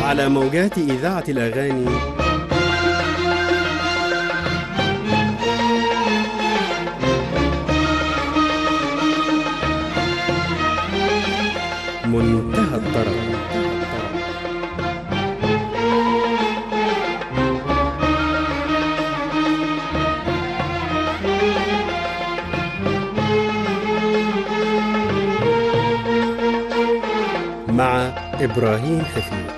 على موجات إذاعة الأغاني منتهى الطرب. مع إبراهيم حفيظ.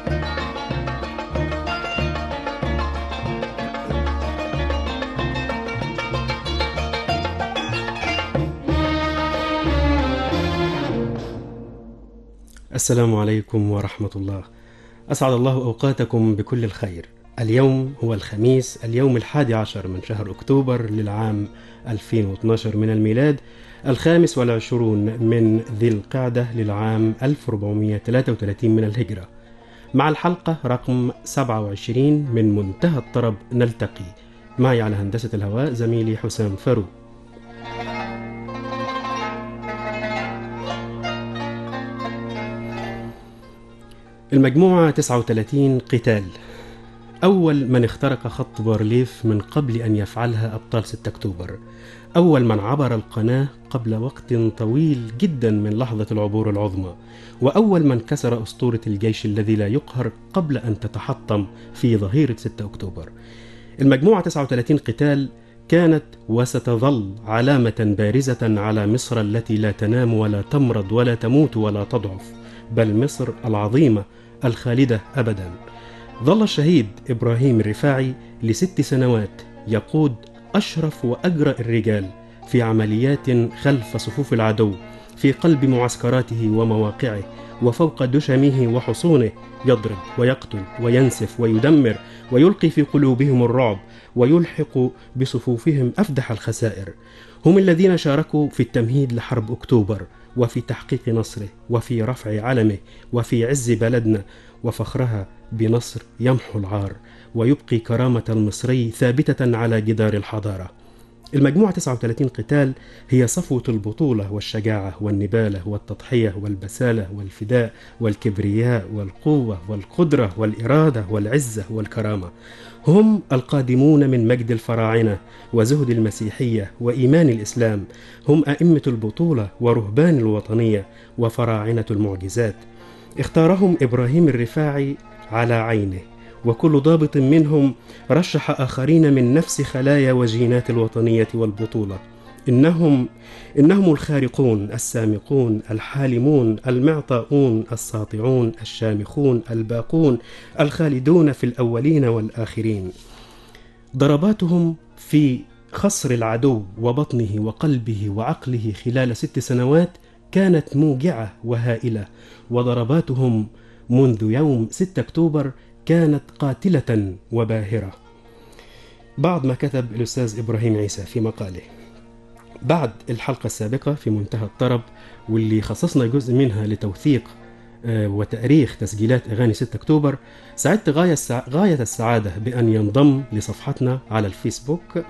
السلام عليكم ورحمة الله. أسعد الله أوقاتكم بكل الخير. اليوم هو الخميس، اليوم 11 من شهر أكتوبر للعام 2012 من الميلاد، 25 من ذي القعدة للعام 1433 من الهجرة. مع الحلقة رقم 27 من منتهى الطرب نلتقي. معي على هندسة الهواء زميلي حسام فرو. المجموعة 39 قتال. أول من اخترق خط بارليف من قبل أن يفعلها أبطال 6 أكتوبر. أول من عبر القناة قبل وقت طويل جدا من لحظة العبور العظمى. وأول من كسر أسطورة الجيش الذي لا يقهر قبل أن تتحطم في ظهيرة 6 أكتوبر. المجموعة 39 قتال كانت وستظل علامة بارزة على مصر التي لا تنام ولا تمرض ولا تموت ولا تضعف، بل مصر العظيمة الخالدة أبدا. ظل الشهيد إبراهيم الرفاعي ل6 سنوات يقود أشرف وأجرأ الرجال في عمليات خلف صفوف العدو، في قلب معسكراته ومواقعه وفوق دشمه وحصونه، يضرب ويقتل وينسف ويدمر ويلقي في قلوبهم الرعب ويلحق بصفوفهم أفدح الخسائر. هم الذين شاركوا في التمهيد لحرب أكتوبر وفي تحقيق نصره وفي رفع علمه وفي عز بلدنا وفخرها بنصر يمحو العار ويبقي كرامة المصري ثابتة على جدار الحضارة. المجموعة 39 قتال هي صفوة البطولة والشجاعة والنبالة والتضحية والبسالة والفداء والكبرياء والقوة والقدرة والإرادة والعزة والكرامة. هم القادمون من مجد الفراعنة وزهد المسيحية وإيمان الإسلام. هم أئمة البطولة ورهبان الوطنية وفراعنة المعجزات. اختارهم إبراهيم الرفاعي على عينه، وكل ضابط منهم رشح آخرين من نفس خلايا وجينات الوطنية والبطولة. إنهم الخارقون السامقون الحالمون المعطاؤون الساطعون الشامخون الباقون الخالدون في الأولين والآخرين. ضرباتهم في خصر العدو وبطنه وقلبه وعقله خلال 6 سنوات كانت موجعة وهائلة، وضرباتهم منذ يوم 6 أكتوبر كانت قاتلة وباهرة. بعض ما كتب الأستاذ إبراهيم عيسى في مقاله بعد الحلقة السابقة في منتهى الطرب، واللي خصصنا جزء منها لتوثيق وتأريخ تسجيلات أغاني 6 أكتوبر، سعدت غاية السعادة بأن ينضم لصفحتنا على الفيسبوك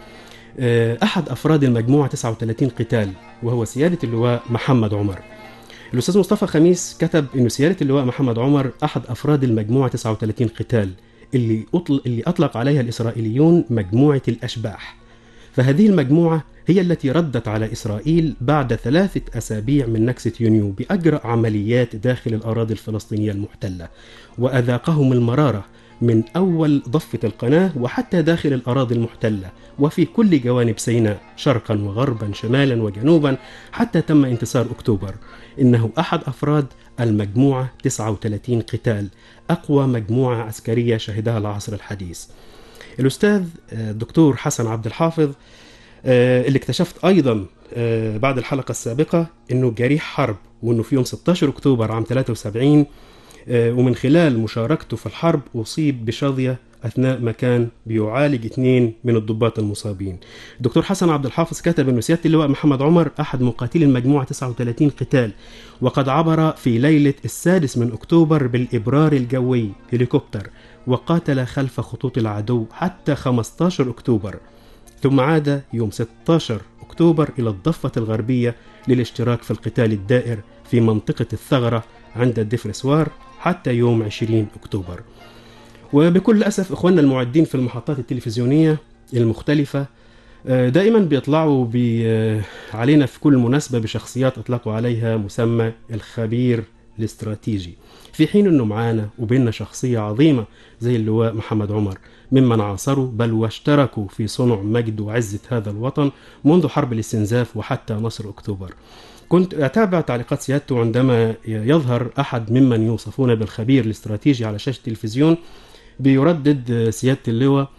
أحد أفراد المجموعة 39 قتال، وهو سيادة اللواء محمد عمر. الأستاذ مصطفى خميس كتب إنه سيادة اللواء محمد عمر أحد أفراد المجموعة 39 قتال اللي أطلق عليها الإسرائيليون مجموعة الأشباح. فهذه المجموعة هي التي ردت على إسرائيل بعد 3 أسابيع من نكسة يونيو بأجرأ عمليات داخل الأراضي الفلسطينية المحتلة، وأذاقهم المرارة من أول ضفة القناة وحتى داخل الأراضي المحتلة وفي كل جوانب سيناء شرقا وغربا شمالا وجنوبا حتى تم انتصار أكتوبر. إنه أحد أفراد المجموعة 39 قتال، أقوى مجموعة عسكرية شهدها العصر الحديث. الأستاذ الدكتور حسن عبد الحافظ اللي اكتشفت أيضا بعد الحلقة السابقة إنه جريح حرب، وإنه في يوم 16 أكتوبر عام 73 ومن خلال مشاركته في الحرب أصيب بشظية أثناء ما كان بيعالج 2 من الضباط المصابين. الدكتور حسن عبد الحافظ كتب أن سيادة اللواء محمد عمر أحد مقاتلي المجموعة 39 قتال، وقد عبر في ليلة 6 من أكتوبر بالإبرار الجوي هليكوبتر وقاتل خلف خطوط العدو حتى 15 أكتوبر، ثم عاد يوم 16 أكتوبر إلى الضفة الغربية للاشتراك في القتال الدائر في منطقة الثغرة عند الدفرسوار حتى يوم 20 أكتوبر. وبكل أسف إخواننا المعدين في المحطات التلفزيونية المختلفة دائما بيطلعوا علينا في كل مناسبة بشخصيات أطلقوا عليها مسمى الخبير الاستراتيجي، في حين أنه معانا وبيننا شخصية عظيمة زي اللواء محمد عمر ممن عاصروا بل واشتركوا في صنع مجد وعزة هذا الوطن منذ حرب الاستنزاف وحتى نصر أكتوبر. كنت أتابع تعليقات سيادته عندما يظهر أحد ممن يوصفون بالخبير الاستراتيجي على شاشة التلفزيون، بيردد سيادة اللواء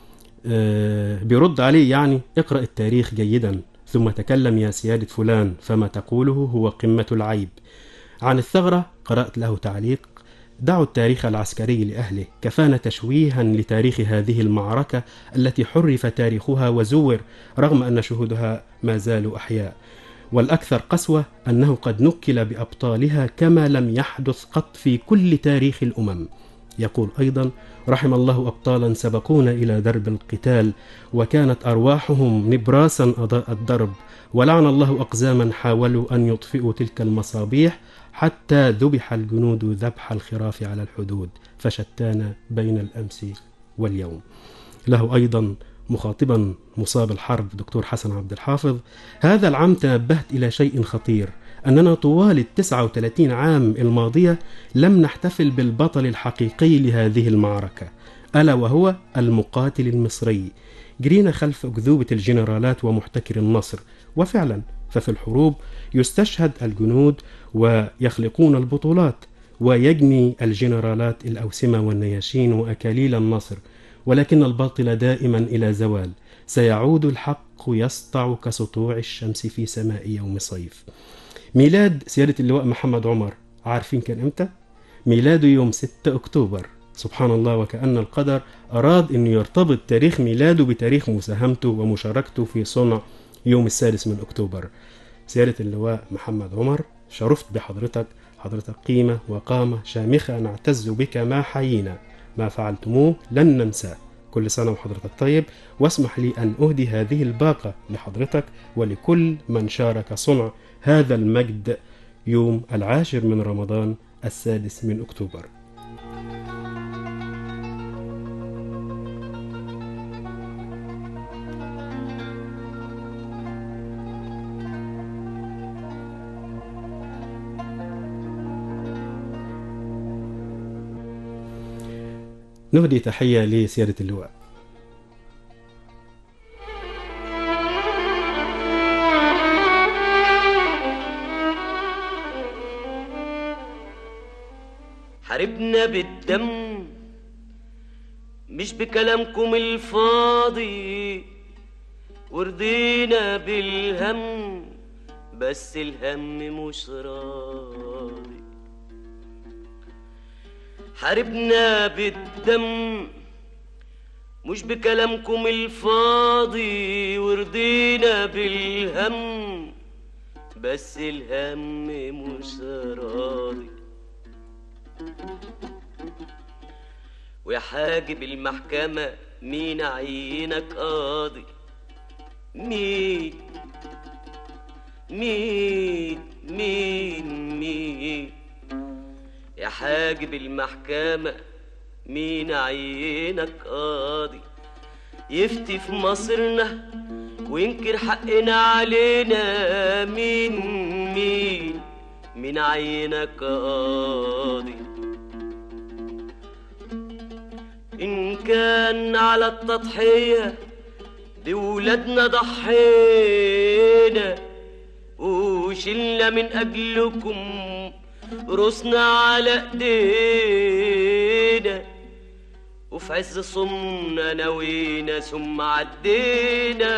بيرد عليه يعني: اقرأ التاريخ جيدا ثم تكلم يا سيادة فلان، فما تقوله هو قمة العيب. عن الثغرة قرأت له تعليق: دعوا التاريخ العسكري لأهله، كفانا تشويها لتاريخ هذه المعركة التي حرف تاريخها وزور رغم أن شهودها ما زالوا أحياء، والأكثر قسوة أنه قد نكل بأبطالها كما لم يحدث قط في كل تاريخ الأمم. يقول أيضا: رحم الله أبطالا سبقونا إلى درب القتال وكانت أرواحهم نبراسا أضاء الدرب، ولعن الله أقزاما حاولوا أن يطفئوا تلك المصابيح حتى ذبح الجنود ذبح الخراف على الحدود، فشتان بين الأمس واليوم. له أيضا مخاطبا مصاب الحرب دكتور حسن عبد الحافظ: هذا العام تنبهت إلى شيء خطير، أننا طوال 39 عام الماضية لم نحتفل بالبطل الحقيقي لهذه المعركة، ألا وهو المقاتل المصري. جرينا خلف أكذوبة الجنرالات ومحتكر النصر، وفعلا ففي الحروب يستشهد الجنود ويخلقون البطولات، ويجني الجنرالات الأوسمة والنياشين وأكاليل النصر، ولكن الباطل دائما إلى زوال، سيعود الحق يسطع كسطوع الشمس في سماء يوم صيف. ميلاد سيادة اللواء محمد عمر عارفين كان امتى؟ ميلاده يوم 6 أكتوبر. سبحان الله، وكأن القدر أراد أن يرتبط تاريخ ميلاده بتاريخ مساهمته ومشاركته في صنع يوم 6 أكتوبر. سيادة اللواء محمد عمر، شرفت بحضرتك، حضرتك قيمة وقامة شامخة نعتز بك ما حيينا، ما فعلتموه لن ننساه. كل سنة وحضرتك طيب، واسمح لي أن أهدي هذه الباقة لحضرتك ولكل من شارك صنع هذا المجد يوم 10 من رمضان 6 أكتوبر. نهدي تحية لسيادة اللواء. حاربنا بالدم مش بكلامكم الفاضي، ورضينا بالهم بس الهم مش راضي. حاربنا بالدم مش بكلامكم الفاضي، ورضينا بالهم بس الهم مش راضي. ويا حاجب المحكمة مين عينك قاضي؟ مين مين مين مين يا حاجب المحكمة مين عينك قاضي؟ يفتي في مصيرنا وينكر حقنا علينا. مين مين مين عينك قاضي؟ إن كان على التضحية بولادنا ضحينا، وشلنا من أجلكم رسنا على ايدينا، وفي عز صمنا نوينا ثم عدينا.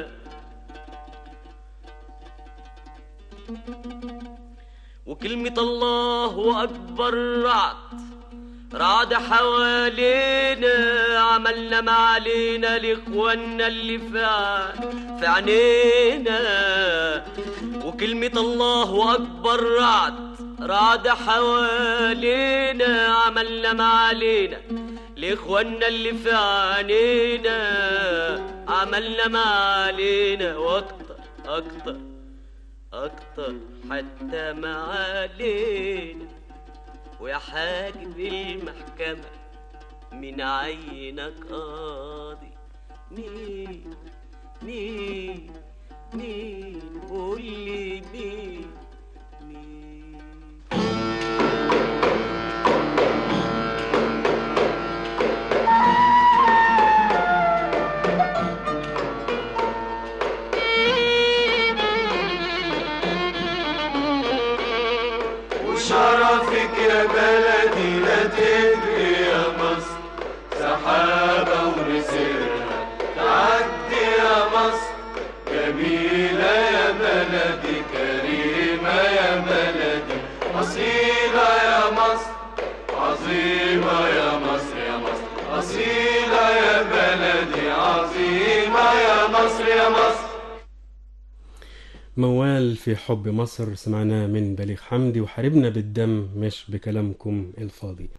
وكلمة الله أكبر رعد حوالينا، عملنا ما علينا لإخواننا اللي في عينينا. وكلمة الله أكبر رعد حوالينا، عملنا ما علينا لإخواننا اللي في عينينا. عملنا ما علينا وأكتر أكتر أكتر حتى ما علينا. ويا حاكم المحكمة من عينك قاضي. مين مين مين قولي مين مين؟ وشرفك يا بلدي لا تجري يا مصر، سحابة ونسرها تعدي يا مصر، جميلة يا بلدي كريمة يا بلدي أصيلة يا مصر، عظيمة يا مصر يا مصر، أصيلة يا بلدي عظيمة يا مصر يا مصر. موال في حب مصر سمعناه من بليغ حمدي، وحاربنا بالدم مش بكلامكم الفاضي.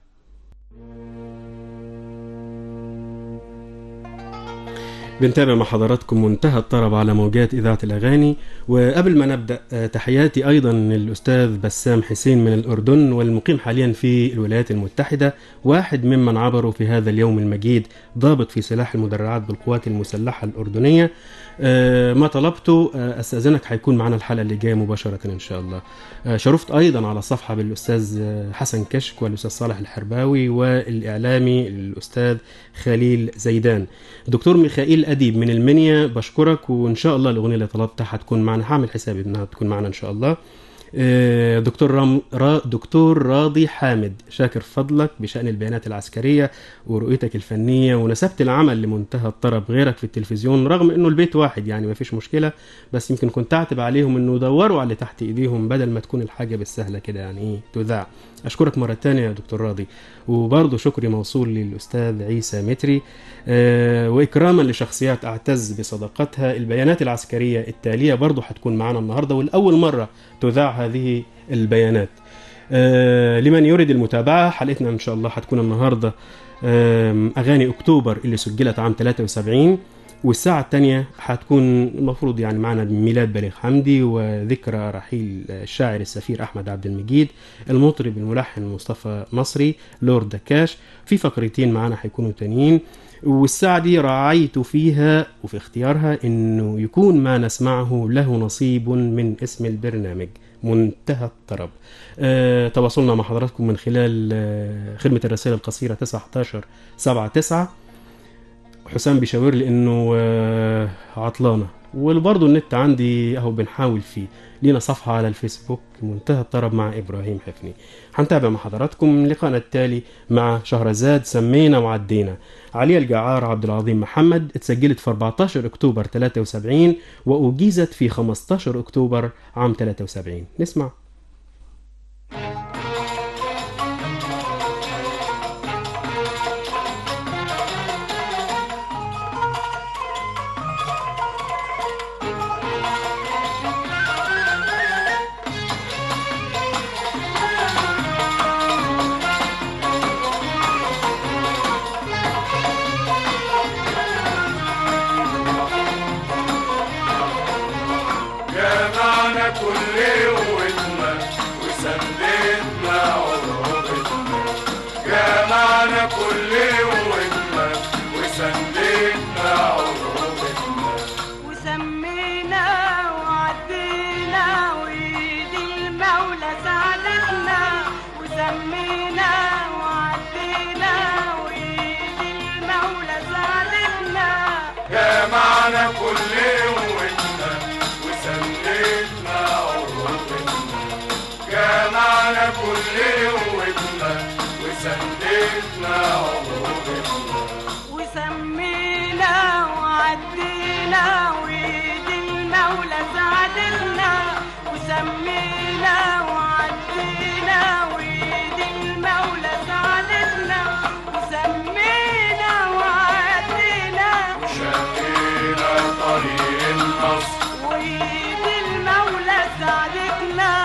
بنتابع مع حضراتكم منتهى الطرب على موجات إذاعة الأغاني. وقبل ما نبدأ تحياتي أيضا للأستاذ بسام حسين من الأردن، والمقيم حاليا في الولايات المتحدة، واحد ممن عبروا في هذا اليوم المجيد، ضابط في سلاح المدرعات بالقوات المسلحة الأردنية. ما طلبته أستأذنك هيكون معنا الحلقة اللي جاية مباشرة إن شاء الله. شرفت أيضا على الصفحة بالأستاذ حسن كشك والأستاذ صالح الحرباوي والإعلامي الأستاذ خليل زيدان. دكتور ميخائيل أديب من المنيا بشكرك، وإن شاء الله الأغنية اللي طلبتها هتكون معنا، هعمل حسابي إنها تكون معنا إن شاء الله. دكتور راضي حامد، شاكر فضلك بشأن البيانات العسكرية ورؤيتك الفنية، ونسبت العمل لمنتهى الطرب غيرك في التلفزيون، رغم انه البيت واحد يعني ما فيش مشكلة، بس يمكن كنت اعتب عليهم انه يدوروا على اللي تحت ايديهم بدل ما تكون الحاجة بالسهلة كده يعني ايه تذاع. اشكرك مرة تانية يا دكتور راضي. وبرضه شكري موصول للأستاذ عيسى متري. وإكراما لشخصيات أعتز بصداقتها، البيانات العسكرية التالية برضه هتكون معنا النهاردة، والأول مرة تذاع هذه البيانات. لمن يريد المتابعة، حلقتنا إن شاء الله هتكون النهاردة أغاني أكتوبر اللي سجلت عام 73، والساعة الثانية هتكون المفروض يعني معنا ميلاد بليغ حمدي وذكرى رحيل الشاعر السفير أحمد عبد المجيد، المطرب الملحن مصطفى نصري، لورد دكاش. في فقرتين معنا هيكونوا تانيين، والساعة دي راعيت فيها وفي اختيارها انه يكون ما نسمعه له نصيب من اسم البرنامج منتهى الطرب. تواصلنا مع حضراتكم من خلال خدمة الرسائل القصيرة 1979. حسام بيشاور لي انه عطلانة، وبرضه النت عندي اهو بنحاول فيه. لينا صفحة على الفيسبوك منتهى الطرب مع إبراهيم حفني. هنتابع مع حضراتكم لقاءنا التالي مع شهرزاد سمينا وعدينا. عليا الجعار عبد العظيم محمد، اتسجلت في 14 أكتوبر 73 وأجيزت في 15 أكتوبر عام 73. نسمع.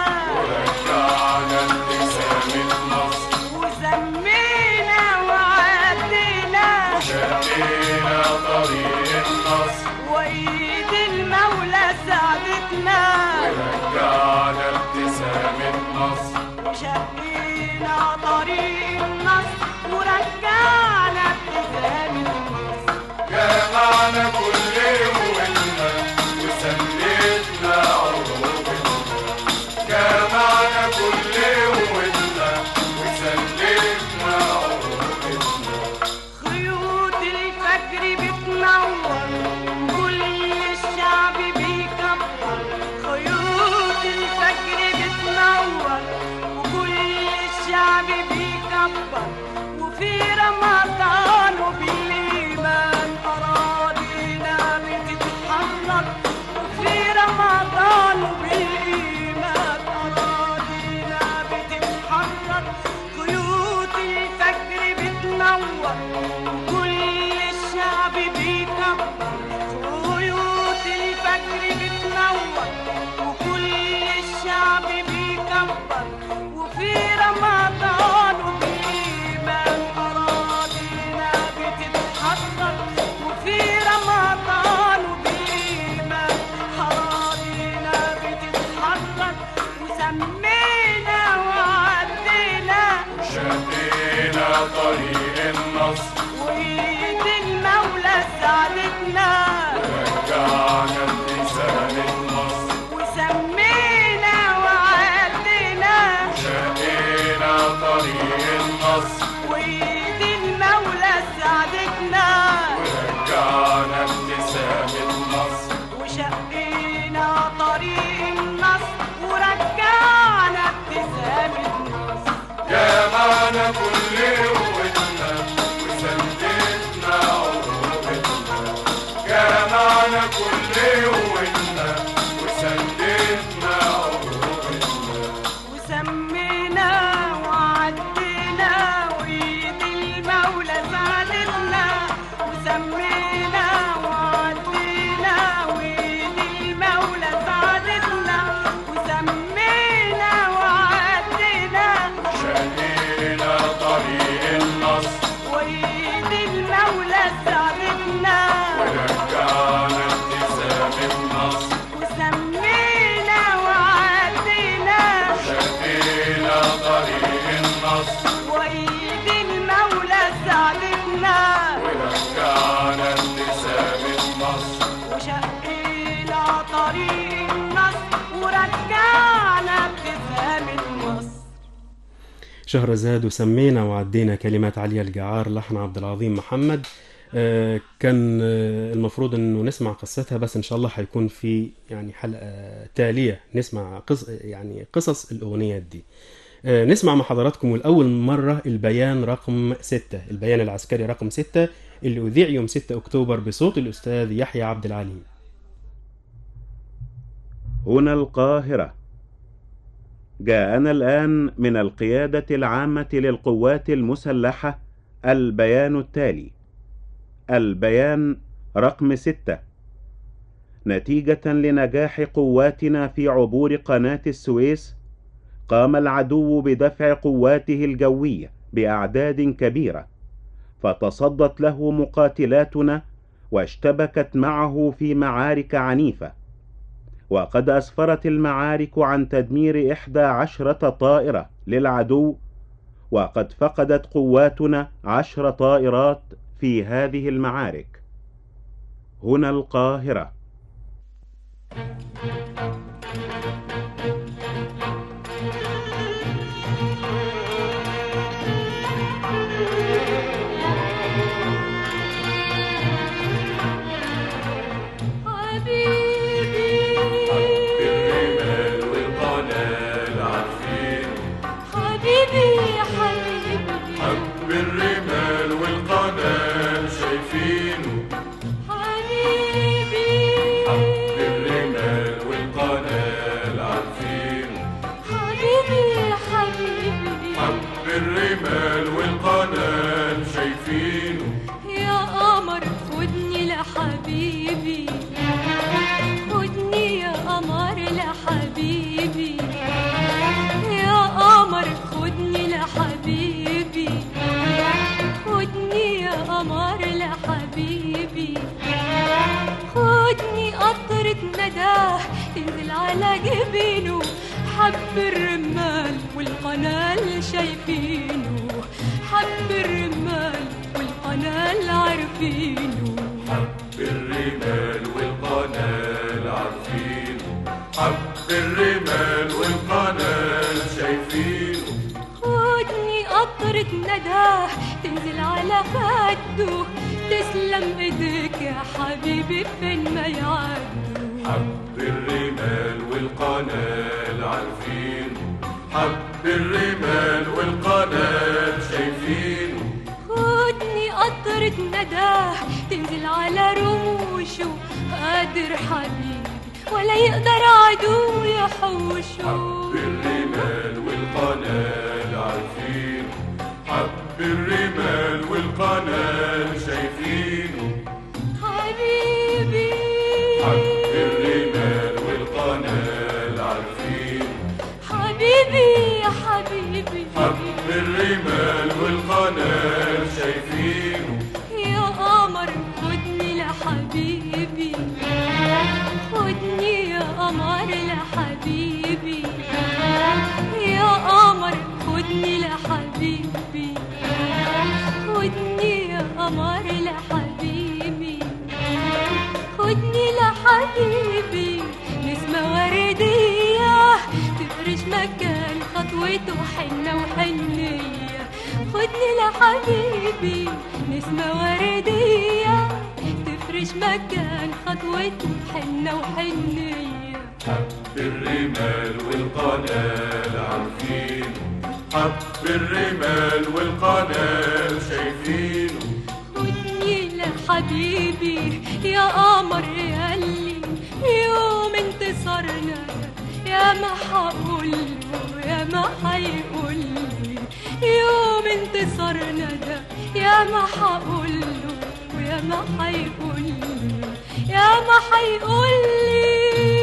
ورجعنا ابتسامة مصر وسمينا وعدينا وعدينا طريق النصر ورجعنا ابتسام النصر. جمعنا كل قوتنا وسندنا عروبنا، جمعنا كل قوتنا وسندنا عروبنا. خيوط الفجر بتنور كل الشعب بيكبر، خيوط الفجر بتنور وكل الشعب بيكبر، وفي رمضان وبالإيمان أراضينا بتتحرك، وفي رمضان وبالإيمان أراضينا بتتحرك. خيوط الفجر بتنور وكل الشعب بيكبر، خيوط الفجر بتنور وكل الشعب بيكبر، وفي رمضان وبالإيمان أراضينا بتتحرك، وفي رمضان وبالإيمان أراضينا بتتحرك. وسمينا وعدينا شقينا طريق النصر وإيد المولى ساعدتنا، ورجعنا ابتسام النصر. وسمينا وعدينا شقينا طريق النصر وإيد المولى ساعدتنا، ورجعنا ابتسام النصر. وشقينا طريق النصر ورجعنا ابتسام النصر. جمعنا كل قوتنا وسندنا عروبنا، جمعنا كل قوتنا وسندنا عروبنا. وسمينا وعدينا وإيد المولى ساعدتنا، وسمينا وعدينا وإيد المولى ساعدتنا، وسمينا وعدينا شقينا طريق النصر وإيد المولى ساعدتنا، ورجعنا ابتسام النصر. وسمينا وعدينا شقينا طريق النصر وإيد المولى ساعدتنا، ورجعنا ابتسام النصر. وشقينا طريق النصر ورجعنا ابتسام النصر. شهرزاد وسمينا وعدينا، كلمات عليا الجعار، لحن عبد العظيم محمد. كان المفروض انه نسمع قصتها، بس ان شاء الله هيكون في يعني حلقة تالية نسمع قصص الاغنيات دي. نسمع مع حضراتكم الأول مرة البيان رقم 6، البيان العسكري رقم 6 اللي أذيع يوم 6 أكتوبر بصوت الأستاذ يحيى عبد العليم. هنا القاهرة. جاءنا الآن من القيادة العامة للقوات المسلحة البيان التالي. البيان رقم 6: نتيجة لنجاح قواتنا في عبور قناة السويس، قام العدو بدفع قواته الجوية بأعداد كبيرة، فتصدت له مقاتلاتنا واشتبكت معه في معارك عنيفة، وقد أسفرت المعارك عن تدمير 11 طائرة للعدو، وقد فقدت قواتنا 10 طائرات في هذه المعارك. هنا القاهرة. الرمال والقنال شايفينه. يا قمر خدني لحبيبي، خدني يا قمر لحبيبي، يا قمر خدني لحبيبي، خدني يا قمر لحبيبي، خدني قطرة نداه تنزل على جبينه، حب الرمال والقنال شايفينه، حب الرمال والقنال عارفينه، حب الرمال والقنال عارفينه، حب الرمال والقنال شايفينه. خدني قطرة نداه تنزل على خده، تسلم ايديك يا حبيبي فين ما يعدوا. حب الرمال والقنال عارفينه، حب الرمال والقنال شايفينه. خدني قطرة نداه تنزل على رموشه، قادر حبيبي ولا يقدر عدو يحوشه. حب الرمال والقنال عارفينه، حب الرمال والقنال شايفينه. حبيبي حب الرمال والقنال عارفينه، حبيبي يا حبيبي، حب الرمال والقنال شايفينه. يا قمر خدني لحبيبي، خدني يا قمر لحبيبي، يا قمر خدني لحبيبي، خدني يا قمر لحبيبي، خدني لحبيبي. نسمة وردية تفرش مكان خطوته حنة وحنية، خدني لحبيبي. نسمة وردية تفرش مكان خطوته حنة وحنية. حب الرمال والقنال عارفينه، حب الرمال والقنال شايفينه. خدني لحبيبي يا قمر ياللي يوم انتصارنا يا ما حقوله يا ما حيقوله، يوم انتصارنا ده يا ما حقوله ويا ما حيقوله يا ما حيقولي.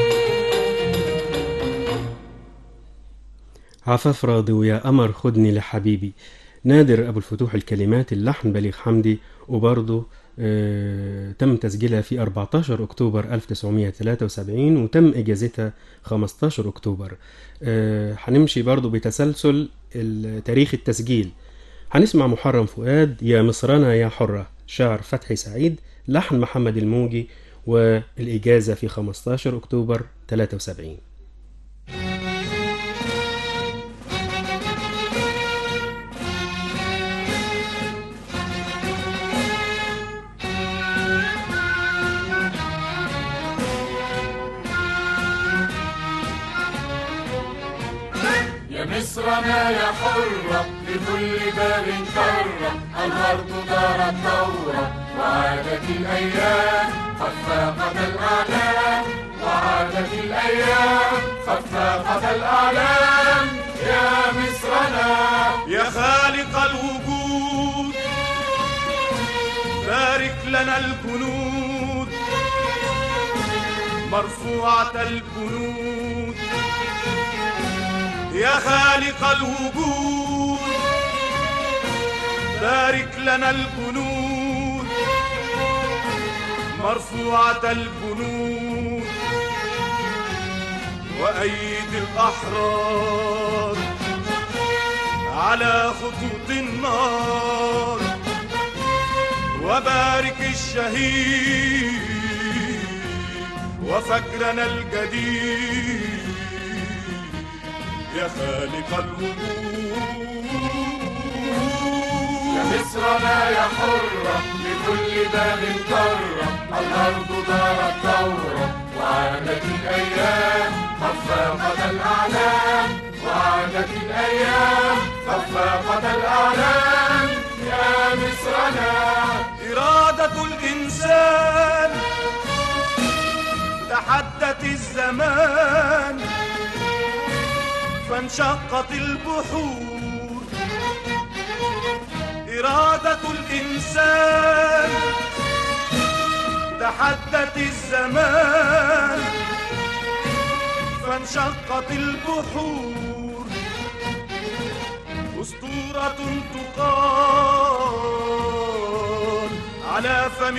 عفاف راضي ويا قمر خدني لحبيبي. نادر أبو الفتوح الكلمات، اللحن بليغ حمدي، وبرضه تم تسجيلها في 14 أكتوبر 1973 وتم إجازتها 15 أكتوبر. هنمشي برضه بتسلسل تاريخ التسجيل. هنسمع محرم فؤاد يا مصرنا يا حرة، شعر فتحي سعيد، لحن محمد الموجي، والإجازة في 15 أكتوبر 73. مصرنا يا حرة لكل باب كرة، الأرض دارت ثورة وعادت الأيام خفاقة الأعلام، وعادت الأيام خفاقة الأعلام. يا مصرنا يا خالق الوجود بارك لنا الجنود مرفوعة الجنود، يا خالق الوجود بارك لنا الجنود مرفوعة الجنود، وأيد الأحرار على خطوط النار، وبارك الشهيد وفجرنا الجديد. يا خالق الوجود يا مصرنا يا حرة لكل باب كرة، الأرض دارت ثورة وعادت الأيام خفاقة الأعلام، وعادت الأيام خفاقة الأعلام. يا مصرنا إرادة الإنسان تحدت الزمان فانشقت البحور، إرادة الإنسان تحدت الزمان فانشقت البحور، أسطورة تقال على فم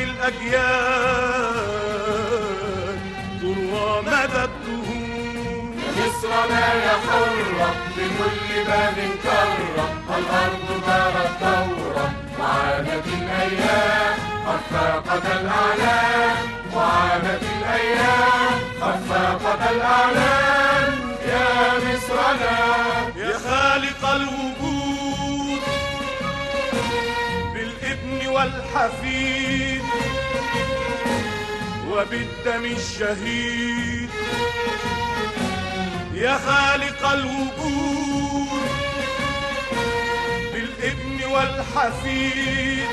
الأجيال تروى مدى الدهور. مصرنا يا حرة بكل باب كرة، الأرض دارت دورة وعادت الأيام قد فاقت الأعلام، وعادت الأيام قد فاقت الأعلام. يا مصرنا يا خالق الوجود بالابن والحفيد وبالدم الشهيد، يا خالق الوجود بالابن والحفيد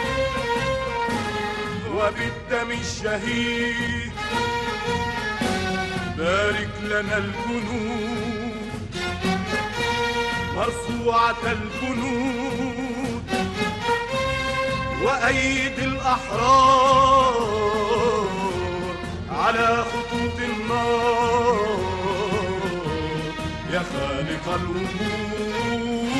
وبالدم الشهيد، بارك لنا الجنود مرفوعة الجنود وأيد الأحرار على خطوط النار، يا خالق الوجود.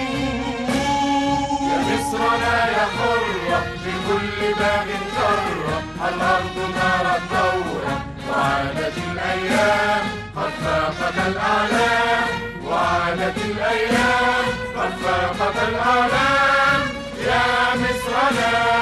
يا مصرنا يا حرة بكل باب كرة، الأرض دارت دورة وعادت الأيام قد فاقت الأعلام، وعادت الأيام قد فاقت الأعلام. يا مصرنا.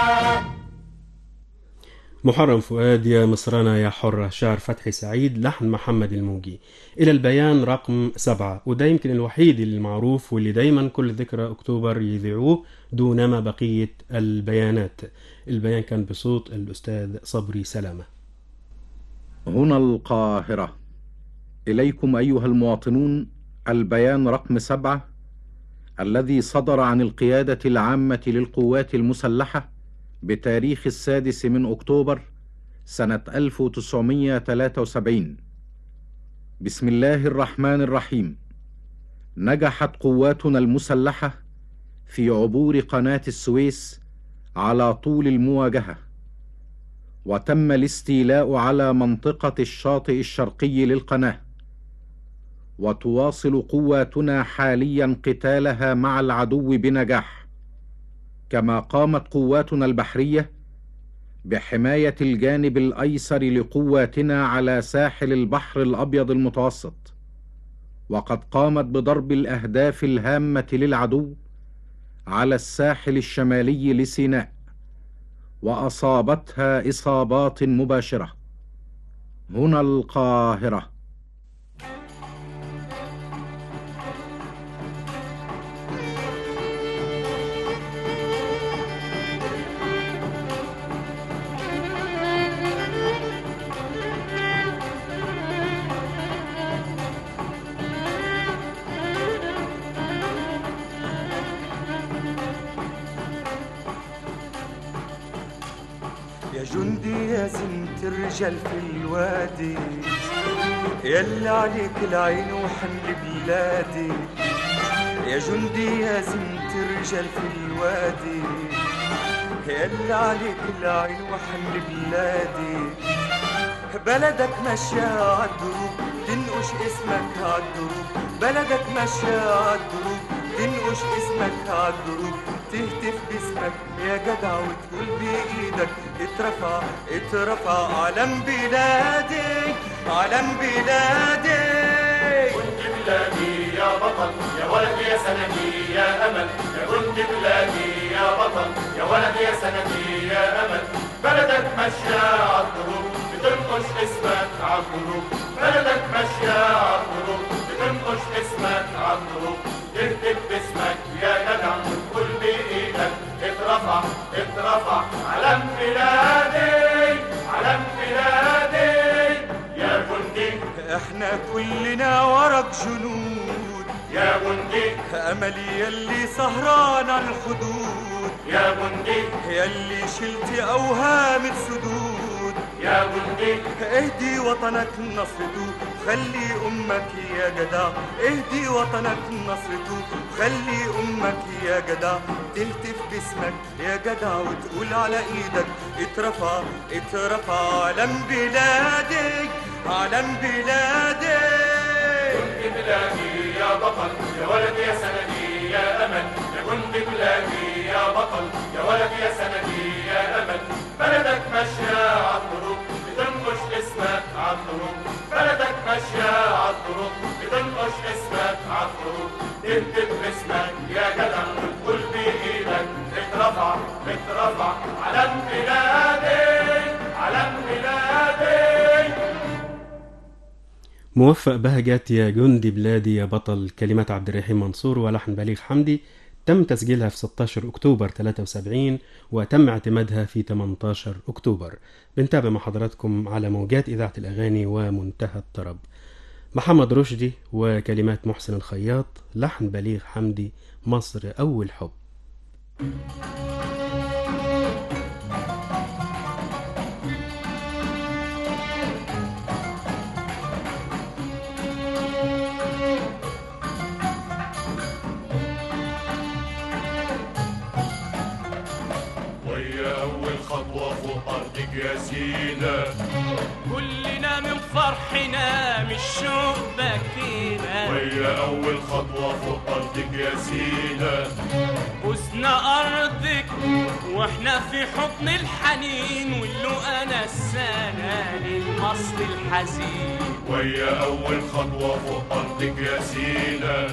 محرم فؤاد يا مصرنا يا حرة، شعر فتحي سعيد، لحن محمد الموجي. إلى البيان رقم 7، وده يمكن الوحيد المعروف واللي دايما كل ذكرى أكتوبر يذيعوه دونما بقية البيانات. البيان كان بصوت الأستاذ صبري سلامة. هنا القاهرة، إليكم أيها المواطنون البيان رقم 7 الذي صدر عن القيادة العامة للقوات المسلحة بتاريخ 6 أكتوبر سنة 1973. بسم الله الرحمن الرحيم. نجحت قواتنا المسلحة في عبور قناة السويس على طول المواجهة، وتم الاستيلاء على منطقة الشاطئ الشرقي للقناة، وتواصل قواتنا حاليا قتالها مع العدو بنجاح. كما قامت قواتنا البحرية بحماية الجانب الأيسر لقواتنا على ساحل البحر الأبيض المتوسط، وقد قامت بضرب الأهداف الهامة للعدو على الساحل الشمالي لسيناء، وأصابتها إصابات مباشرة. هنا القاهرة. يا جندي يا زنت الرجال في الوادي، ياللي عليك العين وحمل بلادي. يا جندي يا زنت الرجال في الوادي، ياللي عليك العين وحمل بلادي. بلدك ماشية عالدروب تنقش اسمك عالدروب، بلدك ماشية عالدروب تنقش اسمك عالدروب. تهتف باسمك يا جدع وتقول بإيدك اترفع اترفع علم بلادي علم بلادي. كنت بلادي يا بطل يا ولد يا سندي يا أمل، يا كنت بلادي يا بطل يا ولد يا سندي يا أمل. بلدك ماشية عالدروب بتنقش اسمك عالدروب، بلدك ماشية عالدروب بتنقش اسمك عالدروب. تهتف باسمك يا جدع وتقول بإيدك اترفع اترفع علم بلادي علم بلادي. يا جندي احنا كلنا وراك جنود، يا جندي املي يلي سهران على الحدود، يا جندي يلي شلت اوهام السدود. يا جندي اهدي وطنك نصرته خلي امك يا جدع، اهدي وطنك نصرته خلي امك يا جدع. تهتف باسمك يا جدع وتقول على ايدك اترفع اترفع علم بلادي علم بلادي. كنت بلادي يا بطل يا ولد يا سندي يا أمل، يا كنت بلادي يا بطل يا ولد يا سندي يا أمل. بلدك ماشية عالدروب بتنقش اسمك عالدروب، بلدك ماشية عالدروب وتنقش اسمك عالحروف، تكتب اسمك يا جدع وتقول بإيدك اترفع اترفع علم بلادي علم بلادي. موفق بهجت يا جندي بلادي يا بطل، كلمات عبد الرحيم منصور ولحن بليغ حمدي. تم تسجيلها في 16 أكتوبر 73 وتم اعتمادها في 18 أكتوبر. بنتابع مع حضراتكم على موجات إذاعة الأغاني ومنتهى الطرب. محمد رشدي وكلمات محسن الخياط، لحن بليغ حمدي، مصر أول حب. خطوة فوق أرضك يا سينا، كلنا من فرحنا من الشوق بكينا، وهي أول خطوة فوق أرضك يا سينا، بوسنا أرضك وإحنا في حضن الحنين، واللقا نسانا للمصر الحزين، وهي أول خطوة فوق أرضك يا سينا،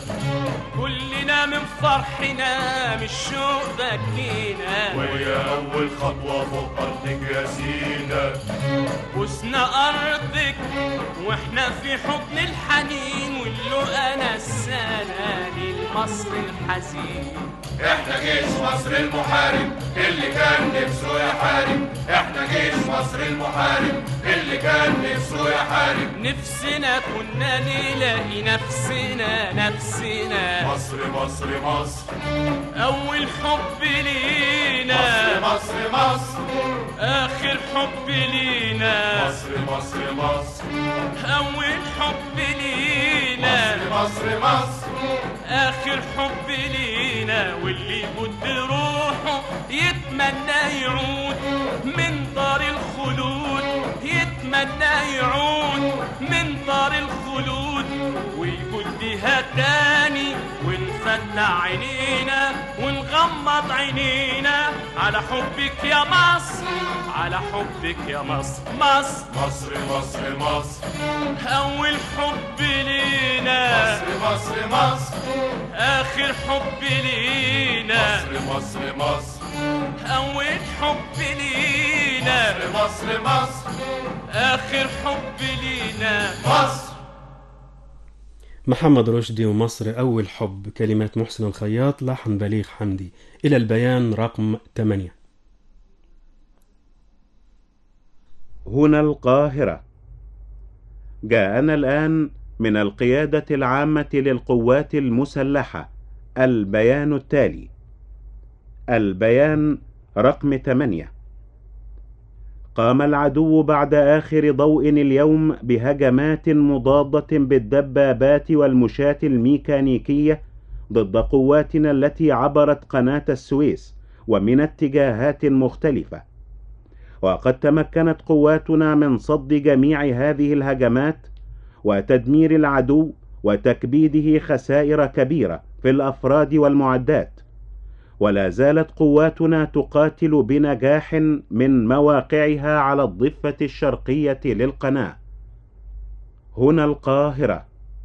كلنا من فرحنا من الشوق بكينا، وهي أول خطوة فوق أرضك يا سينا، بوسنا أرضك وإحنا في حضن الحنين، واللقا نسانا للمصر الحزين. احنا جيش مصر المحارب اللي كان نفسه يحارب، احنا جيش مصر المحارب اللي كان نفسه يحارب، نفسنا كنا نلاقي نفسنا مصر مصر مصر أول حب لينا، مصر مصر آخر حب لينا، مصر مصر مصر أول حب لينا، مصر مصر آخر حب لينا، واللي بد روحه يتمنى يعود من دار الخلود، يتمنى يعود من دار الخلود، ويجدها تاني ونفتح عينينا ونغمض عينينا على حبك يا مصر، على حبك يا مصر، مصر مصر مصر مصر أول حب لينا، مصر مصر آخر حب لينا، مصر مصر أول حب لينا، مصر مصر آخر حب لينا، مصر. محمد رشدي ومصر أول حب، كلمات محسن الخياط، لحن بليغ حمدي. إلى البيان رقم 8. هنا القاهرة. جاءنا الآن من القيادة العامة للقوات المسلحة البيان التالي. البيان رقم 8. قام العدو بعد آخر ضوء اليوم بهجمات مضادة بالدبابات والمشاة الميكانيكية ضد قواتنا التي عبرت قناة السويس ومن اتجاهات مختلفة، وقد تمكنت قواتنا من صد جميع هذه الهجمات وتدمير العدو وتكبيده خسائر كبيرة في الأفراد والمعدات، ولا زالت قواتنا تقاتل بنجاح من مواقعها على الضفة الشرقية للقناة. هنا القاهرة.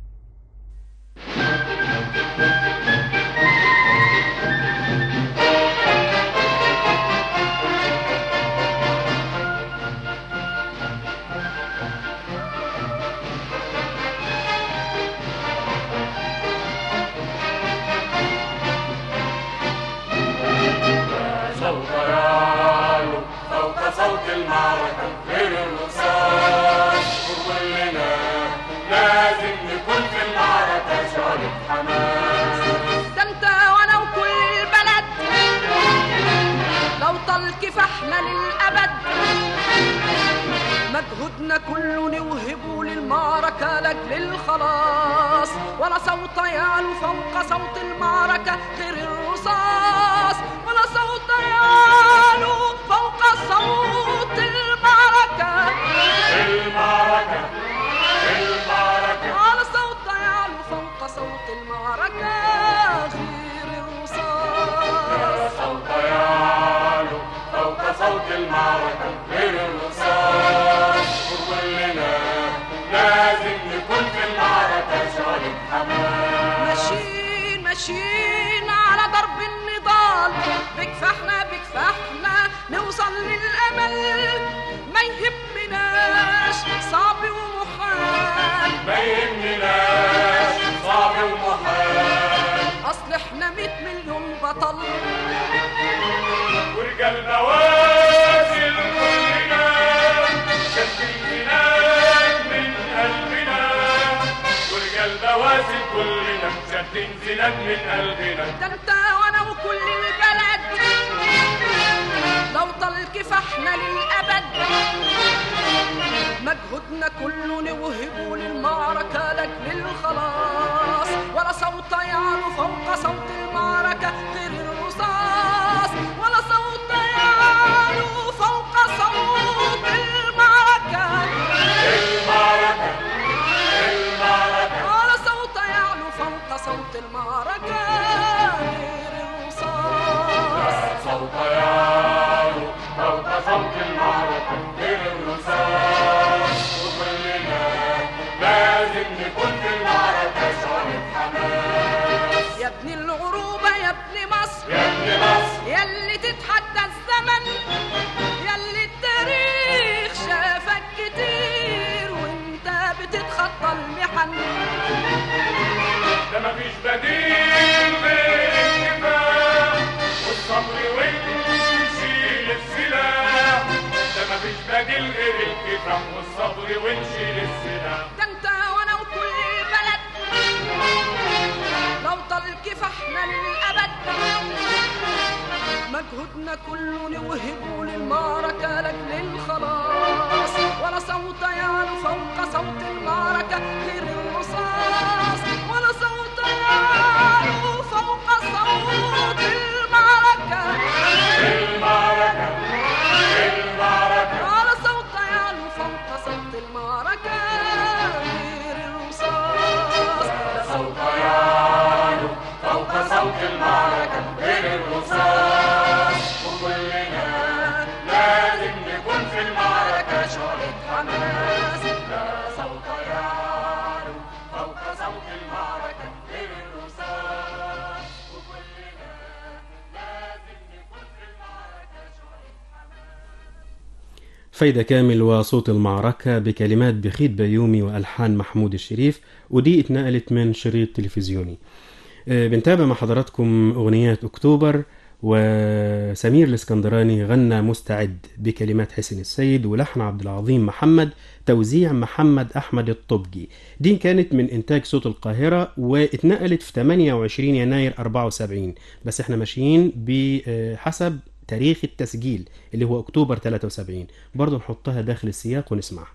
كفاحنا للأبد مجهودنا كله نوهبه للمعركة لأجل الخلاص، ولا صوت يعلو فوق صوت المعركة غير الرصاص، ولا صوت يعلو فوق صوت المعركة ولا صوت يعلو فوق صوت المعركة غير الرصاص، صوت يعلو فوق صوت المعركة غير الرصاص، وكلنا لازم نكون في المعركة شعب ما يهمناش صعب ومحال، اصل احنا 100 مليون بطل ورجال بوازل كلنا شدين من قلبنا، ورجال بوازل كلنا شدين زناد من قلبنا. ده انت وانا وكل البلد لو طال كفاحنا للابد، مجهودنا كله نوهبه للمعركة لاجل الخلاص، ولا صوت يعلو فوق صوت المعركة غير الرصاص، ولا صوت يعلو فوق صوت المعركة المعركة ولا صوت يعلو فوق صوت المعركة غير الرصاص، صوت يعلو فوق صوت المعركة غير الرصاص، وكلنا لازم نكون في المعركة شعلة حماس. يا ابن العروبة يا ابن مصر يا ابن مصر ياللي تتحدى الزمن، ياللي التاريخ شافك كتير وانت بتتخطى المحن، ده مفيش بديل غير الكفاح والصبر ونشيل السلاح، ده مفيش بديل غير الكفاح والصبر ونشيل السلاح. ده انت وانا وكل البلد لو طال كفاحنا للأبد، مجهودنا كله نوهبه للمعركة لاجل الخلاص، ولا صوت يعلو فوق صوت المعركة غير الرصاص، ولا صوت يعلو فوق صوت المعركة ولا صوت يعلو فوق صوت المعركة غير الرصاص، صوت يعلو فوق صوت المعركة غير الرصاص، وكلنا لازم نكون في المعركة شعلة حماس. لا صوت يعلو فوق صوت المعركة غير الرصاص، وكلنا لازم نكون في المعركة شعلة حماس. فايدة كامل وصوت المعركة بكلمات بخيت بيومي وألحان محمود الشريف، ودي اتنقلت من شريط تلفزيوني. بنتابع مع حضراتكم أغنيات أكتوبر، وسمير الاسكندراني غنى مستعد بكلمات حسين السيد ولحن عبد العظيم محمد، توزيع محمد أحمد الطبجي. دي كانت من إنتاج صوت القاهرة واتنقلت في 28 يناير 74، بس احنا ماشيين بحسب تاريخ التسجيل اللي هو أكتوبر 73. برضو نحطها داخل السياق ونسمعها.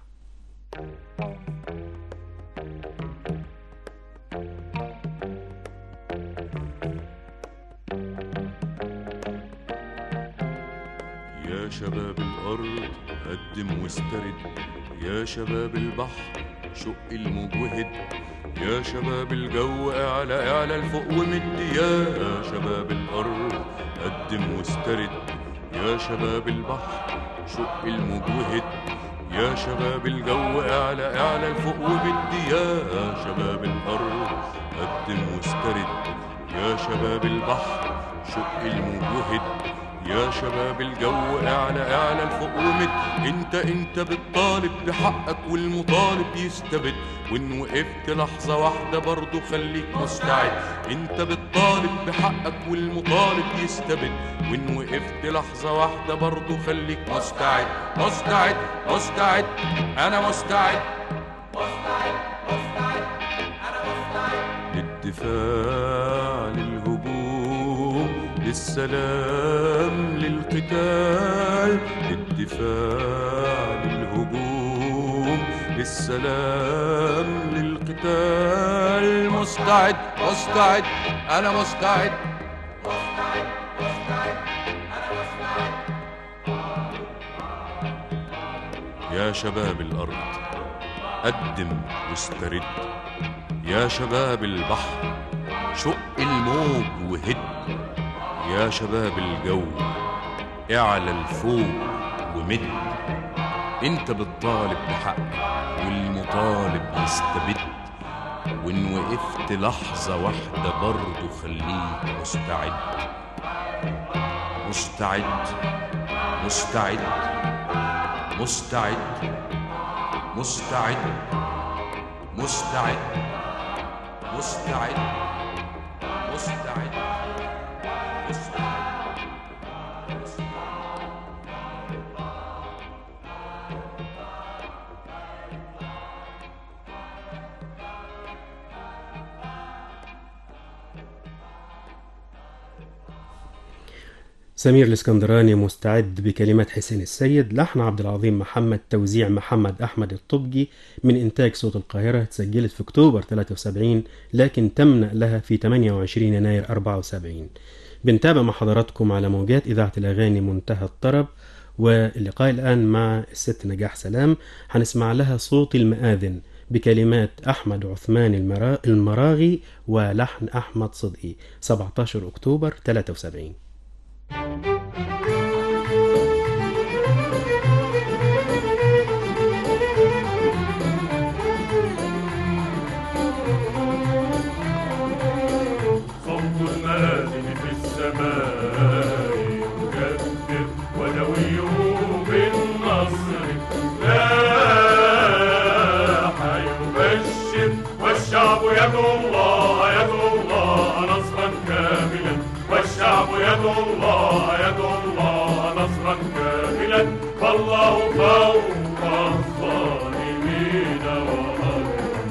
يا شباب الأرض قدم واسترد، يا شباب البحر شق الموج وهد، يا شباب الجو اعلى اعلى الفوق ومد، يا شباب الأرض قدم واسترد، يا شباب البحر شق الموج وهد، يا شباب الجو اعلى اعلى الفوق ومد، يا شباب الأرض قدم واسترد، يا شباب البحر شق الموج وهد، يا شباب الجو اعلى اعلى الفوق ومد. انت بتطالب بحقك والمطالب يستبد، وان وقفت لحظة واحدة برضو خليك مستعد. انت بتطالب بحقك والمطالب يستبد، وان وقفت لحظة واحدة برضو خليك مستعد. مستعد مستعد انا مستعد، مستعد مستعد انا مستعد، للدفاع للهجوم للسلام للقتال، للدفاع للهجوم للسلام للقتال. مستعد مستعد أنا مستعد، مستعد مستعد أنا مستعد. يا شباب الأرض قدم واسترد، يا شباب البحر شق الموج وهد، يا شباب الجو اعلى الفوق ومد. انت بتطالب بحقك والمطالب يستبد، وان وقفت لحظة واحدة برضو خليك مستعد. مستعد مستعد مستعد مستعد مستعد مستعد مستعد مستعد. سمير الاسكندراني مستعد بكلمات حسين السيد، لحن عبد العظيم محمد، توزيع محمد أحمد الطبجي، من إنتاج صوت القاهرة. تسجلت في أكتوبر 73 لكن تم نقلها في 28 يناير 74. بنتابع مع حضراتكم على موجات إذاعة الأغاني منتهى الطرب، واللقاء الآن مع الست نجاح سلام. هنسمع لها صوت المآذن بكلمات أحمد عثمان المراغي ولحن أحمد صدقي، 17 أكتوبر 73. صوت المآذن في السماء يكبر ودويه بالنصر لاح يبشر، والشعب يدعو الله يدعو الله نصرا كاملا، والشعب يدعو الله يدعو الله نصرا كاملا، فالله فوق الظالمين وأكبر.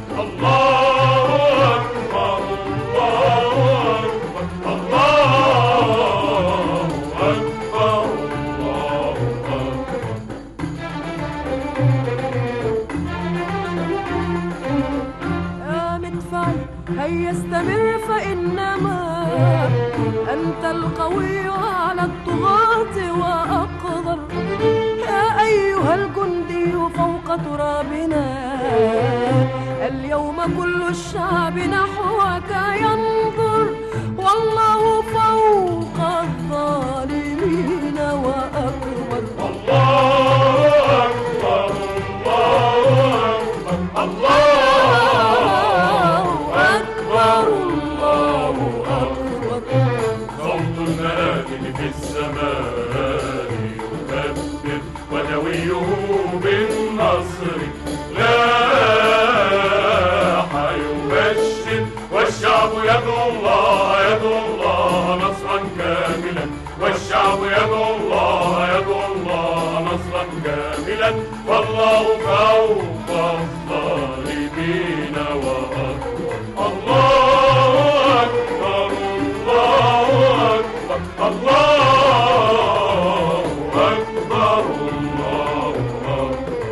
الله أكبر الله أكبر الله أكبر الله أكبر. يا مدفعي هيا استمر فإنما أنت القوي على الطغاة وأقدر. يا أيها الجندي فوق ترابنا اليوم كل الشعب نحوك ينظر، والله فوق الظالمين وأكبر. الله أكبر الله أكبر الله أكبر الله أكبر. صوت المآذن في السماء يكبر ودويه بالنصر لاح يبشر، والشعب يدعو الله يدعو الله نصرا كاملا، والشعب يدعو الله يدعو الله نصرا كاملا، والله فوق الظالمين وأكبر. الله أكبر الله أكبر الله أكبر الله أكبر.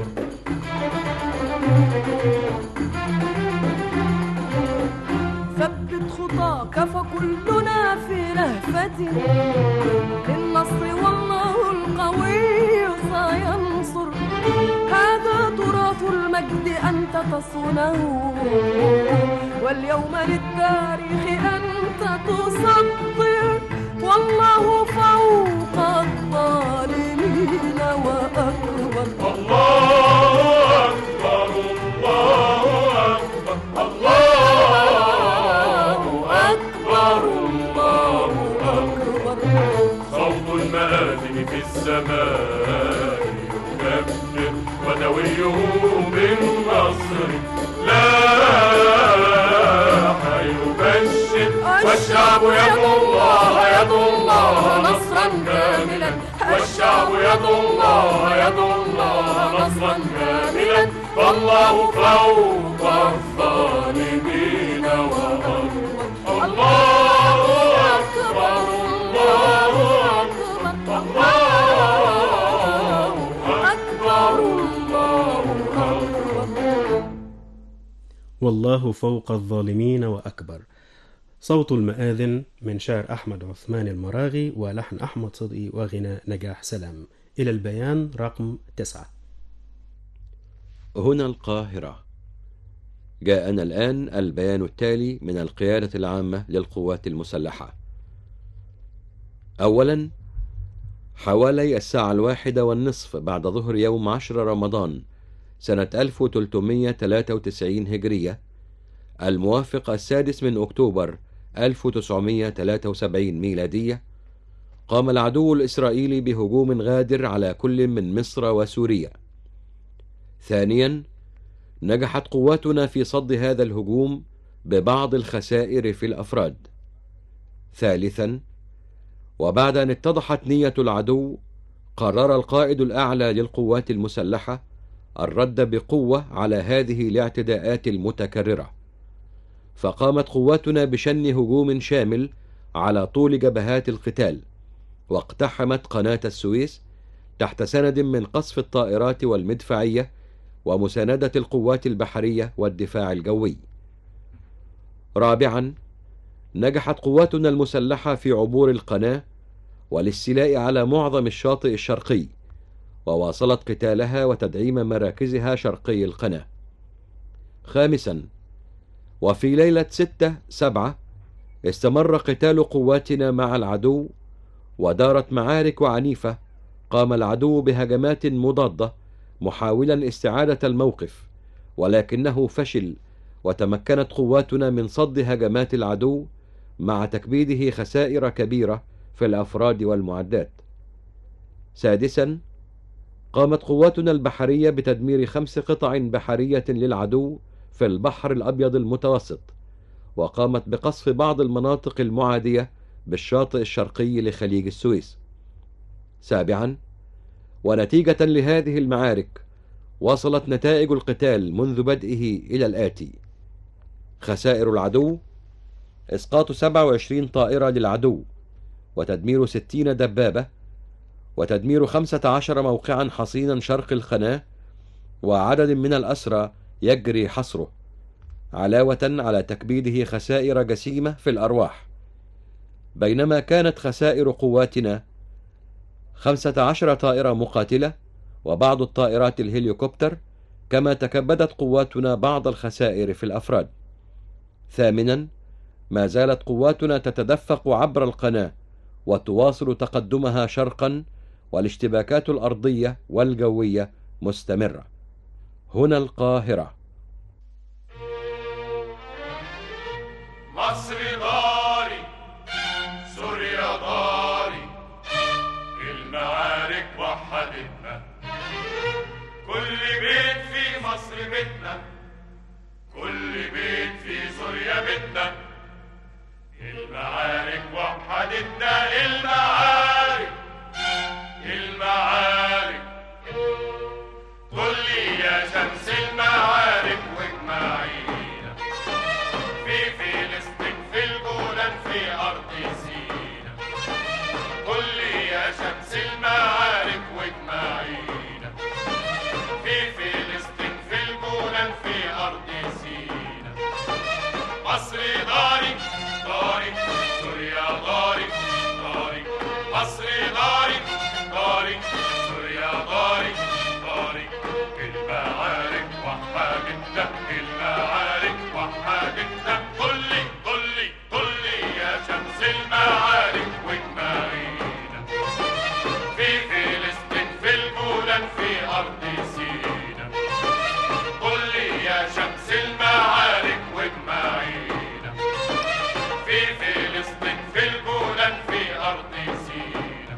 ثبت خطاك فكلنا في لهفة للنصر، والله القوي سينصر. هذا تراث المجد أنت تصونه، واليوم للتاريخ أنت تصدر، والله فوق الظالمين وأكبر. الله أكبر الله أكبر الله أكبر الله أكبر. صوت المآذن في السماء يكبر ودويه بالنصر لاح يبشر، والشعب يدعو الله يدعو الله نصرا كاملا، والشعب يدعو الله يدعو الله نصرا كاملا، فالله فوق الظالمين وأكبر. الله أكبر الله أكبر الله أكبر الله أكبر. والله فوق الظالمين وأكبر. صوت المآذن من شعر أحمد عثمان المراغي ولحن أحمد صدقي وغناء نجاح سلام. إلى البيان رقم 9. هنا القاهرة. جاءنا الآن البيان التالي من القيادة العامة للقوات المسلحة. أولا، حوالي 1:01 بعد ظهر يوم 10 رمضان سنة 1393 هجرية، الموافق 6 أكتوبر 1973 ميلادية، قام العدو الإسرائيلي بهجوم غادر على كل من مصر وسوريا. ثانيا، نجحت قواتنا في صد هذا الهجوم ببعض الخسائر في الأفراد. ثالثا، وبعد أن اتضحت نية العدو، قرر القائد الأعلى للقوات المسلحة الرد بقوة على هذه الاعتداءات المتكررة، فقامت قواتنا بشن هجوم شامل على طول جبهات القتال، واقتحمت قناة السويس تحت سند من قصف الطائرات والمدفعية ومساندة القوات البحرية والدفاع الجوي. رابعا، نجحت قواتنا المسلحة في عبور القناة والاستيلاء على معظم الشاطئ الشرقي، وواصلت قتالها وتدعيم مراكزها شرقي القناة. خامسا، وفي ليلة 6/7 استمر قتال قواتنا مع العدو، ودارت معارك عنيفة قام العدو بهجمات مضادة محاولا استعادة الموقف، ولكنه فشل، وتمكنت قواتنا من صد هجمات العدو مع تكبيده خسائر كبيرة في الأفراد والمعدات. سادسا، قامت قواتنا البحرية بتدمير 5 قطع بحرية للعدو في البحر الأبيض المتوسط، وقامت بقصف بعض المناطق المعادية بالشاطئ الشرقي لخليج السويس. سابعا، ونتيجة لهذه المعارك وصلت نتائج القتال منذ بدئه إلى الآتي: خسائر العدو: إسقاط 27 طائرة للعدو، وتدمير 60 دبابة، وتدمير 15 موقعا حصينا شرق القناة، وعدد من الأسرى يجري حصره، علاوة على تكبيده خسائر جسيمة في الأرواح. بينما كانت خسائر قواتنا 15 طائرة مقاتلة وبعض الطائرات الهليكوبتر، كما تكبدت قواتنا بعض الخسائر في الأفراد. ثامنا، ما زالت قواتنا تتدفق عبر القناة وتواصل تقدمها شرقا، والاشتباكات الأرضية والجوية مستمرة. هنا القاهرة. مصر داري، سوريا داري، المعارك وحدتنا، كل بيت في مصر بيتنا، كل بيت في سوريا بيتنا، المعارك وحدتنا، المعارك المعارك، قل لي يا شمس المعارك واجمعينا في فلسطين، في الجولان، في أرض سينا، قل لي يا شمس المعارك واجمعينا في فلسطين، في الجولان، في أرض سينا. مصر داري داري، سوريا داري داري، مصر داري داري، سوريا داري داري، المعارك وحدتنا، المعارك وحدتنا، قل لي قل لي قل لي يا شمس المعارك واجمعينا في فلسطين، في الجولان، في أرض سينا، قل لي يا شمس المعارك واجمعينا في فلسطين، في الجولان، في أرض سينا.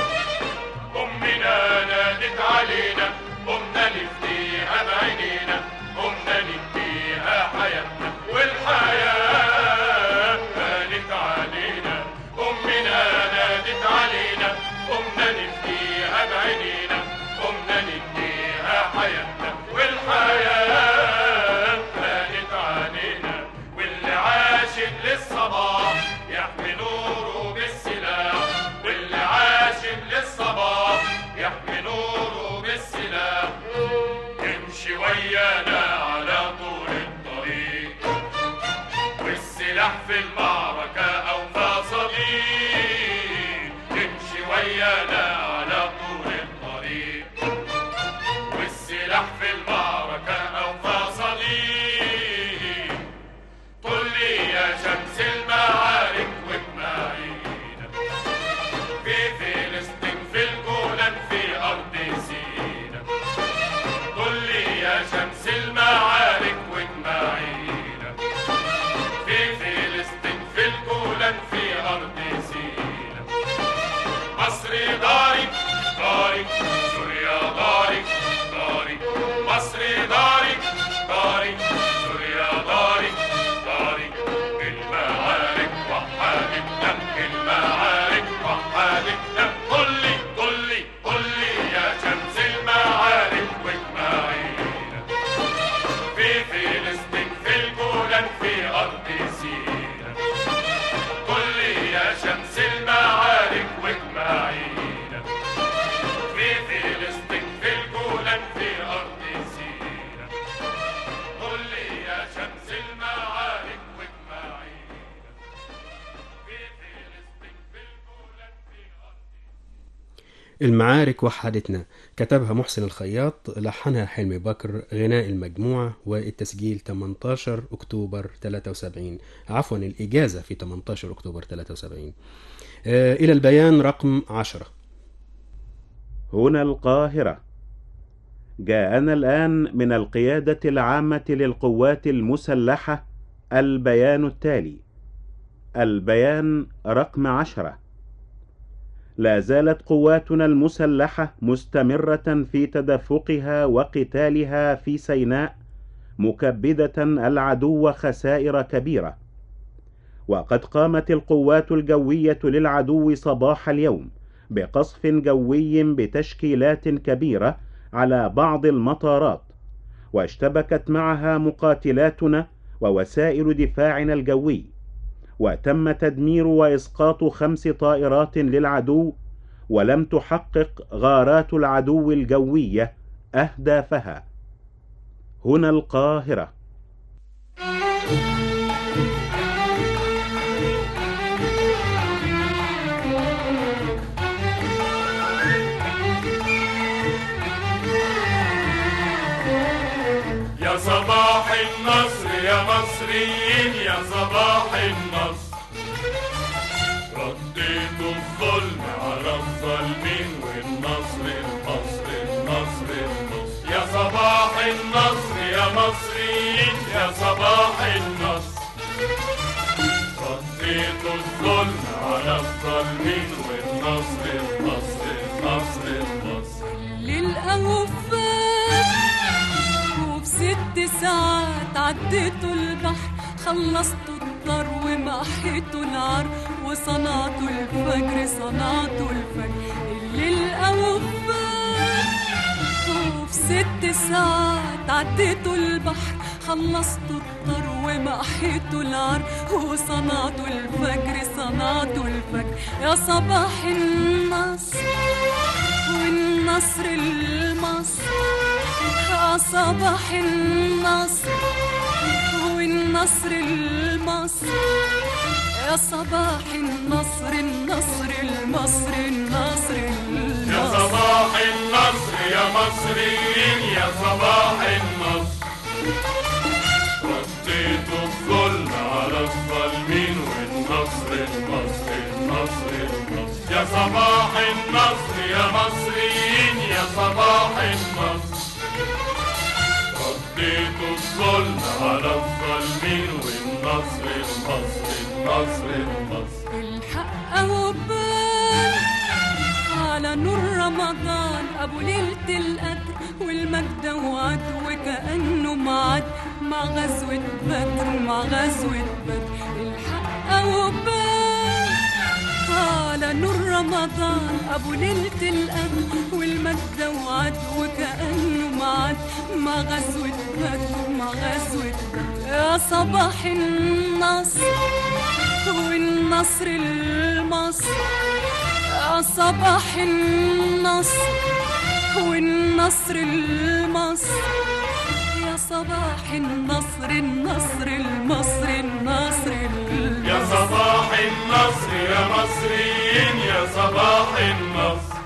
أمنا نادت علينا، قمنا نفديها بعينينا، قمنا نديها حياتنا، والحياة هانت علينا. أمنا نادت علينا، قمنا نفديها بعينينا، قمنا نديها حياتنا، والحياة هانت علينا. واللي عاشق للصباح يحمي نوره بالسلاح، واللي عاشق للصباح يحمي نوره بالسلاح، يمشي ويانا على طول الطريق، والسلاح في المعركة أوفى صديق، يمشي ويانا على طول الطريق، والسلاح في المعركة أوفى صديق. قل لي يا شمس المعارك واجمعينا في فلسطين، في الجولان، في أرض سينا، قل لي يا شمس المعارك واجمعينا في فلسطين، في الجولان، في أرض سينا. مصر داري داري، سوريا داري داري، مصر داري داري، المعارك وحدتنا، كتبها محسن الخياط، لحنها حلمي بكر، غناء المجموعة، والتسجيل 18 أكتوبر 73. عفوا، الإجازة في 18 أكتوبر 73. إلى البيان رقم 10. هنا القاهرة. جاءنا الآن من القيادة العامة للقوات المسلحة البيان التالي. البيان رقم 10. لا زالت قواتنا المسلحة مستمرة في تدفقها وقتالها في سيناء، مكبدة العدو خسائر كبيرة. وقد قامت القوات الجوية للعدو صباح اليوم بقصف جوي بتشكيلات كبيرة على بعض المطارات، واشتبكت معها مقاتلاتنا ووسائل دفاعنا الجوي، وتم تدمير وإسقاط 5 طائرات للعدو، ولم تحقق غارات العدو الجوية أهدافها. هنا القاهرة. يا صباح النصر يا مصريين، يا صباح النصر. رديتوا الظلم على الظالمين، والنصر النصر النصر النصر. يا صباح النصر يا مصريين، يا صباح النصر. رديتوا الظلم على الظالمين، والنصر النصر النصر النصر. للأوفاء وفي 6 ساعات عديتوا البحر، خلصتوا الدار ومحيتوا العار، وصنعتوا الفجر صنعتوا الفجر. للأوفاء وفي 6 ساعات عديتوا البحر، خلصتوا الدار ومحيتوا العار، وصنعتوا الفجر صنعتوا الفجر. يا صباح النصر والنصر المصر، يا صباح النصر والنصر المصر، يا صباح النصر النصر المصر النصر المصر. يا صباح النصر يا مصريين، يا صباح النصر. رديتوا الظلم على الظالمين، والنصر النصر النصر النصر. يا صباح النصر يا مصريين، يا صباح النصر. رديتوا الظلم على الظالمين، والنصر النصر النصر النصر. الحق وبان على نور رمضان، أبو ليلة القدر والمجد وعد، وكأنه معد مع غزوة بدر مع غزوة بدر. الحق وبان على نور رمضان، أبو ليلة القدر والمجد وعد، وكأنه معد مع غزوة بدر مع غزوة بدر. يا صباح النصر والنصر المصر، يا صباح النصر والنصر المصر، يا صباح النصر النصر المصر النصر المصر. يا صباح النصر يا مصريين، يا صباح النصر.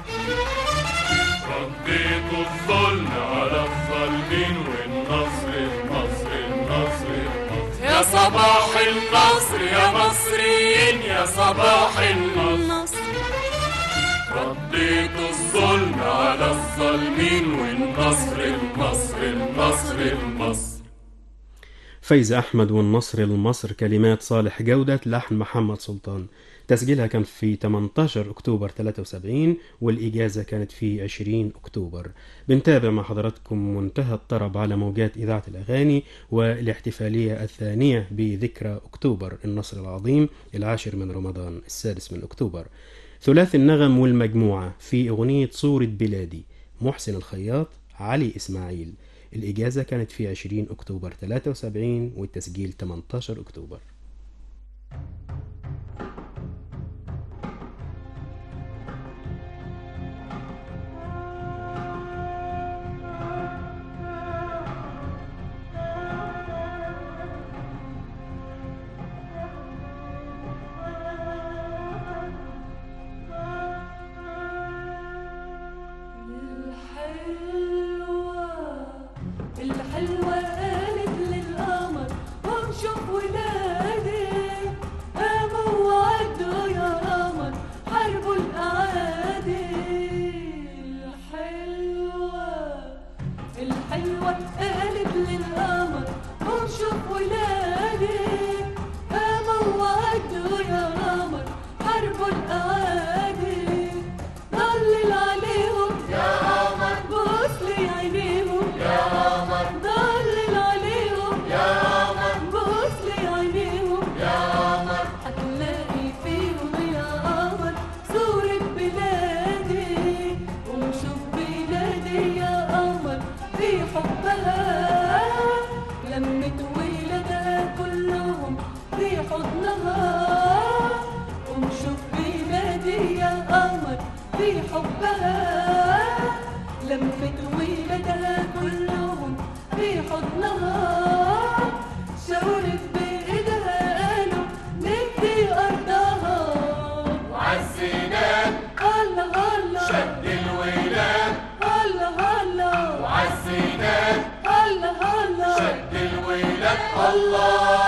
رديتوا الظلم على الظالمين، والنصر النصر النصر النصر. يا صباح النصر يا مصريين، يا صباح النصر. رديتوا الظلم على الظالمين، والنصر النصر النصر النصر. فايزة أحمد والنصر المصر، كلمات صالح جودة، لحن محمد سلطان. تسجيلها كان في 18 أكتوبر 73، والإجازة كانت في 20 أكتوبر. بنتابع مع حضراتكم منتهى الطرب على موجات إذاعة الأغاني، والاحتفالية الثانية بذكرى أكتوبر النصر العظيم، 10 من رمضان، 6 من أكتوبر. ثلاثي النغم والمجموعة في أغنية صورة بلادي، محسن الخياط، علي إسماعيل. الإجازة كانت في 20 أكتوبر 73، والتسجيل 18 أكتوبر. في حبها لمت ولادها كلهم في حضنها شاورت بإيدها قالوا ندي أرضها وعالزينات الله الله شد الولاد الله الله وعالزينات الله الله شد الولاد الله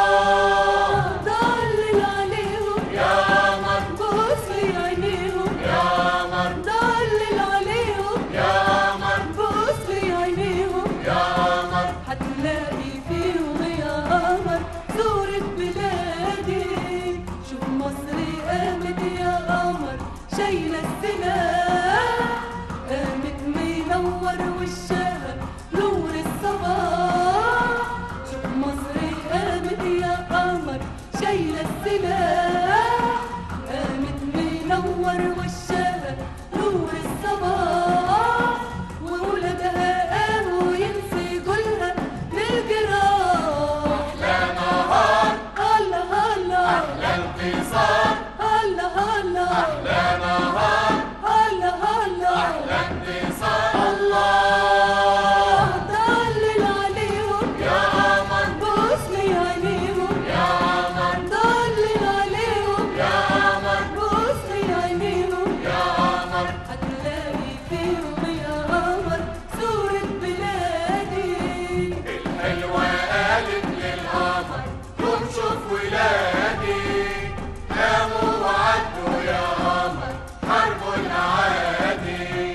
ضلل عليهم يا قمر بص في عينيهم يا قمر ضلل عليهم يا قمر بص في عينيهم يا قمر هتلاقي فيهم يا قمر صورة بلادي شوف مصر قامت يا قمر شايلة السلاح قامت منور وشها نور الصباح شوف مصر قامت يا قمر شايلة السلاح قامت منور وشها نور الصباح وولادها قاموا ينسجوا لها بالجراح أحلى نهار الله الله أحلى انتصار الله الله أحلى نهار الله الله أحلى انتصار الله ضلل عليهم يا قمر بص لي عينيهم يا قمر ضلل عليهم يا قمر بص لي عينيهم يا قمر هتلاقي فيهم يا قمر صورة بلادي الحلوة قالت للقمر قوم شوف ولادي قاموا وعدوا يا قمر حاربوا الأعادي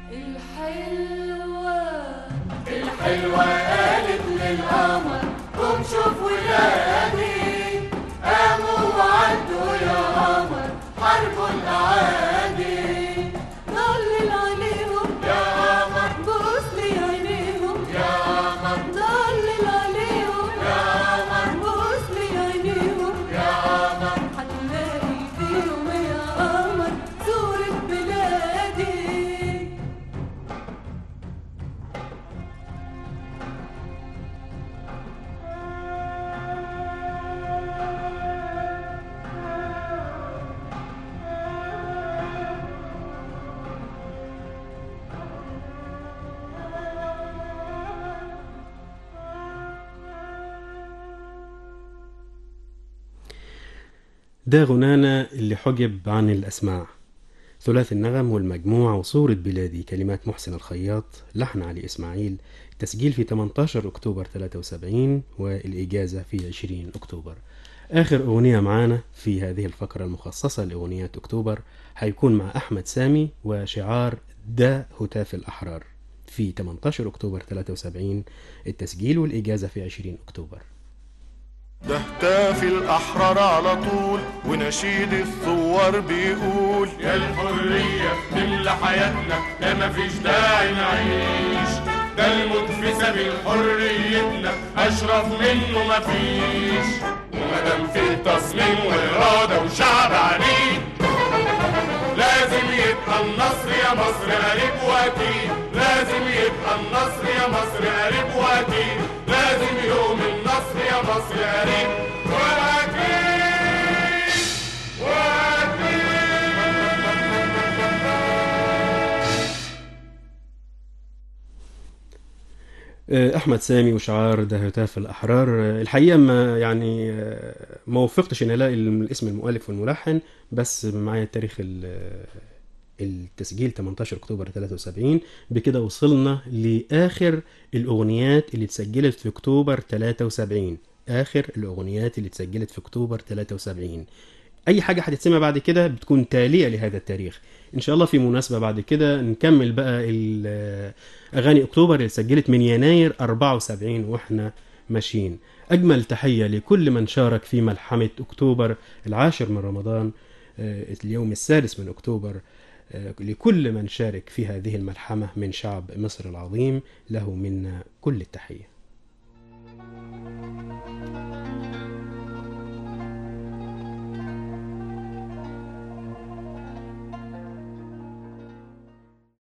الحلوة قالت للقمر قوم شوف ولادي قاموا وعدوا يا قمر حاربوا الأعادي ضلل عليهم يا قمر بص لي عينيهم يا قمر ضلل عليهم يا قمر بص لي عينيهم يا قمر هتلاقي فيهم يا قمر صورة بلادي ده غنانا اللي حجب عن الأسماع، ثلاثي النغم والمجموعة وصورة بلادي، كلمات محسن الخياط، لحن علي إسماعيل، تسجيل في 18 أكتوبر 73 والإجازة في 20 أكتوبر. آخر أغنية معانا في هذه الفقرة المخصصة لأغنيات أكتوبر هيكون مع أحمد سامي وشعار ده هتاف الأحرار في 18 أكتوبر 73، التسجيل والإجازة في 20 أكتوبر. ده هتاف الأحرار على طول ونشيد الثوار بيقول يا الحرية تملى حياتنا ده مفيش داعي نعيش ده الموت في سبيل حريتنا أشرف منه مفيش ومادام في تصميم وإرادة وشعب عنيد لازم يبقى النصر يا مصر قريب وأكيد لازم يبقى النصر يا مصر قريب وأكيد لازم يوم النصر يا مصر قريب وأكيد أحمد سامي وشعار ده هتاف الأحرار. الحقيقة ما وفقتش إن ألاقي الاسم المؤلف والملحن، بس معايا تاريخ التسجيل 18 أكتوبر 73. بكده وصلنا لآخر الأغنيات اللي اتسجلت في أكتوبر 73، آخر الأغنيات اللي اتسجلت في أكتوبر 73. أي حاجة هتتسمع بعد كده بتكون تالية لهذا التاريخ. إن شاء الله في مناسبة بعد كده نكمل بقى أغاني أكتوبر اللي اتسجلت من يناير 74 وإحنا ماشيين. أجمل تحية لكل من شارك في ملحمة أكتوبر 10 من رمضان، اليوم 6 من أكتوبر، لكل من شارك في هذه الملحمة من شعب مصر العظيم، له منا كل التحية.